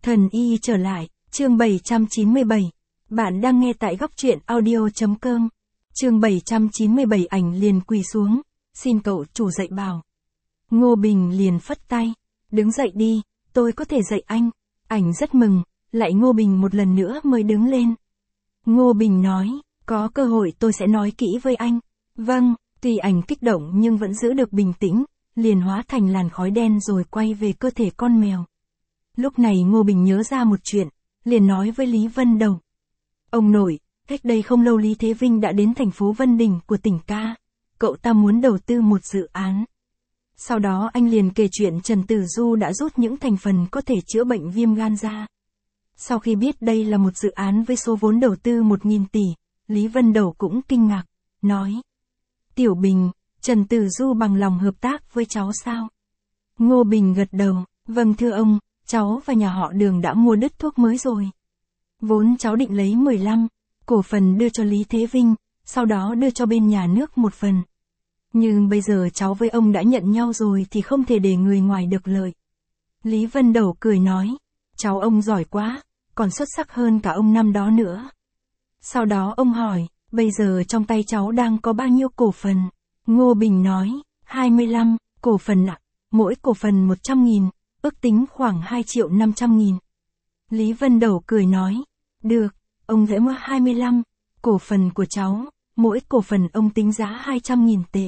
Thần y trở lại, chương 797. Bạn đang nghe tại góc truyện audio.com. Chương 797 ảnh liền quỳ xuống, xin cậu chủ dạy bảo. Ngô Bình liền phất tay, đứng dậy đi, tôi có thể dạy anh. Ảnh rất mừng, lại Ngô Bình một lần nữa mới đứng lên. Ngô Bình nói, có cơ hội tôi sẽ nói kỹ với anh. Vâng, tuy ảnh kích động nhưng vẫn giữ được bình tĩnh, liền hóa thành làn khói đen rồi quay về cơ thể con mèo. Lúc này Ngô Bình nhớ ra một chuyện, liền nói với Lý Vân Đầu. Ông nội, cách đây không lâu Lý Thế Vinh đã đến thành phố Vân Đình của tỉnh ca. Cậu ta muốn đầu tư một dự án. Sau đó anh liền kể chuyện Trần Tử Du đã rút những thành phần có thể chữa bệnh viêm gan ra. Sau khi biết đây là một dự án với số vốn đầu tư 1.000 tỷ, Lý Vân Đầu cũng kinh ngạc, nói. Tiểu Bình, Trần Tử Du bằng lòng hợp tác với cháu sao? Ngô Bình gật đầu, vâng thưa ông, cháu và nhà họ Đường đã mua đứt thuốc mới rồi. Vốn cháu định lấy 15, cổ phần đưa cho Lý Thế Vinh, sau đó đưa cho bên nhà nước một phần. Nhưng bây giờ cháu với ông đã nhận nhau rồi thì không thể để người ngoài được lợi. Lý Vân Đầu cười nói, cháu ông giỏi quá, còn xuất sắc hơn cả ông năm đó nữa. Sau đó ông hỏi, bây giờ trong tay cháu đang có bao nhiêu cổ phần? Ngô Bình nói, 25, cổ phần ạ, mỗi cổ phần 100.000, ước tính khoảng 2.500.000. Lý Vân Đầu cười nói, được, ông sẽ mua 25, cổ phần của cháu, mỗi cổ phần ông tính giá 200.000 tệ.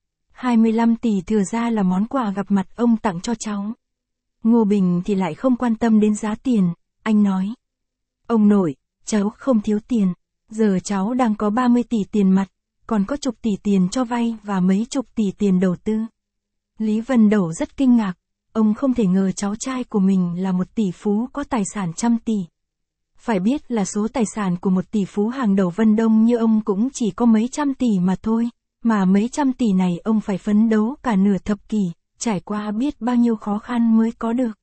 25 tỷ thừa ra là món quà gặp mặt ông tặng cho cháu. Ngô Bình thì lại không quan tâm đến giá tiền, anh nói. Ông nội, cháu không thiếu tiền, giờ cháu đang có 30 tỷ tiền mặt, còn có chục tỷ tiền cho vay và mấy chục tỷ tiền đầu tư. Lý Vân Đầu rất kinh ngạc, ông không thể ngờ cháu trai của mình là một tỷ phú có tài sản trăm tỷ. Phải biết là số tài sản của một tỷ phú hàng đầu Vân Đông như ông cũng chỉ có mấy trăm tỷ mà thôi, mà mấy trăm tỷ này ông phải phấn đấu cả nửa thập kỷ, trải qua biết bao nhiêu khó khăn mới có được.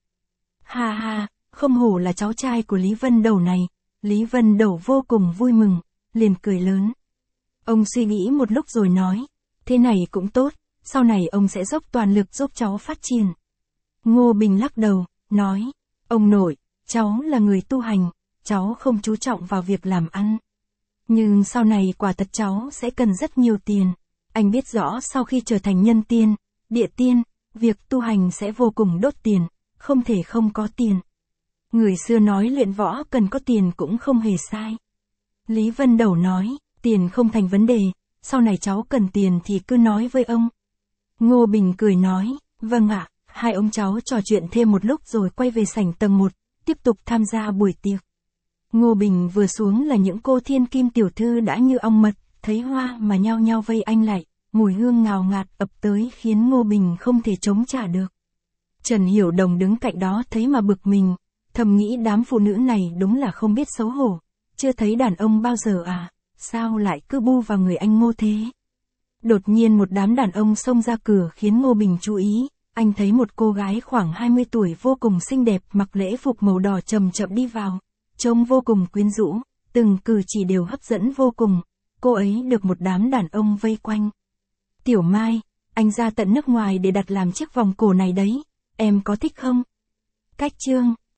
Ha ha, không hổ là cháu trai của Lý Vân Đầu này, Lý Vân Đầu vô cùng vui mừng, liền cười lớn. Ông suy nghĩ một lúc rồi nói, thế này cũng tốt, sau này ông sẽ dốc toàn lực giúp cháu phát triển. Ngô Bình lắc đầu, nói, ông nội, cháu là người tu hành, cháu không chú trọng vào việc làm ăn. Nhưng sau này quả thật cháu sẽ cần rất nhiều tiền. Anh biết rõ sau khi trở thành nhân tiên, địa tiên, việc tu hành sẽ vô cùng đốt tiền, không thể không có tiền. Người xưa nói luyện võ cần có tiền cũng không hề sai. Lý Vân Đầu nói, tiền không thành vấn đề, sau này cháu cần tiền thì cứ nói với ông. Ngô Bình cười nói, vâng ạ. Hai ông cháu trò chuyện thêm một lúc rồi quay về sảnh tầng 1, tiếp tục tham gia buổi tiệc. Ngô Bình vừa xuống là những cô thiên kim tiểu thư đã như ong mật, thấy hoa mà nhao nhao vây anh lại, mùi hương ngào ngạt ập tới khiến Ngô Bình không thể chống trả được. Trần Hiểu Đồng đứng cạnh đó thấy mà bực mình, thầm nghĩ đám phụ nữ này đúng là không biết xấu hổ, chưa thấy đàn ông bao giờ à, sao lại cứ bu vào người anh Ngô thế. Đột nhiên một đám đàn ông xông ra cửa khiến Ngô Bình chú ý. Anh thấy một cô gái khoảng 20 tuổi vô cùng xinh đẹp mặc lễ phục màu đỏ chậm chậm đi vào, trông vô cùng quyến rũ, từng cử chỉ đều hấp dẫn vô cùng, cô ấy được một đám đàn ông vây quanh. Tiểu Mai, anh ra tận nước ngoài để đặt làm chiếc vòng cổ này đấy, em có thích không? Cách chương